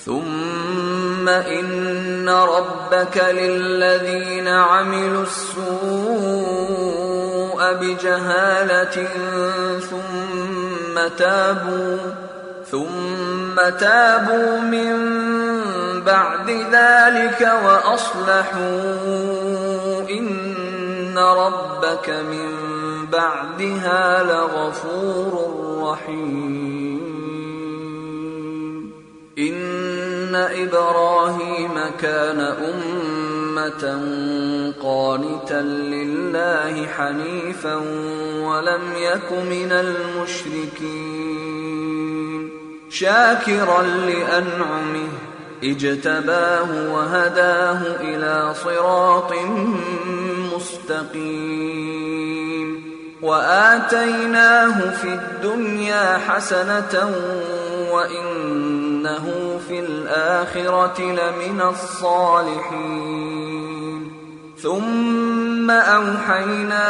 ثم إن ربك للذين عملوا السوء بجهالة ثم تابوا من بعد ذلك وأصلحوا إن ربك من بعدها لغفور رحيم. إن إبراهيم كان أمة قانتا لله حنيفا ولم يك من المشركين، شاكرا لأنعمه اجتباه وهداه إلى صراط مستقيم، وآتيناه في الدنيا حسنة وإنه في الآخرة لمن الصالحين. ثم أوحينا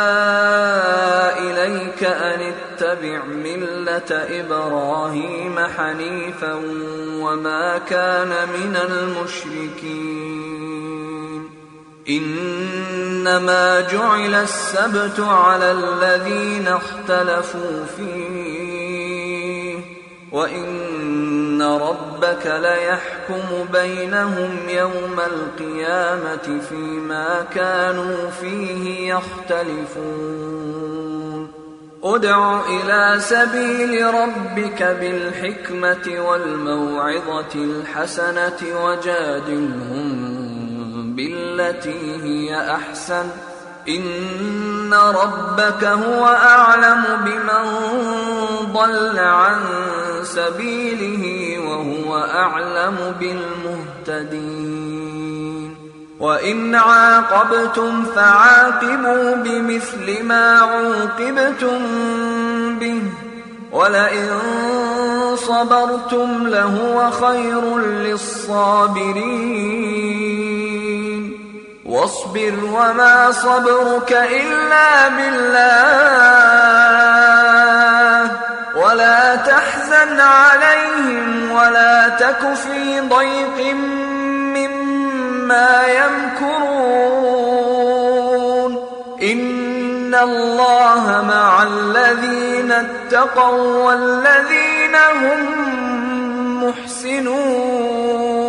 إليك أن اتبع ملة إبراهيم حنيفا وما كان من المشركين. إنما جعل السبت على الذين اختلفوا فيه، وإن ربك ليحكم بينهم يوم القيامة فيما كانوا فيه يختلفون. ادع إلى سبيل ربك بالحكمة والموعظة الحسنة وجادلهم بالتي هي أحسن، إن ربك هو أعلم بمن ضل عن سبيله وهو أعلم بالمهتدين. وإن عاقبتم فعاقبوا بمثل ما عوقبتم به ولئن صبرتم لهو خير للصابرين. واصبر وما صبرك إلا بالله ولا تحزن عليهم ولا تك في ضيق مما يمكرون. إن الله مع الذين اتقوا والذين هم محسنون.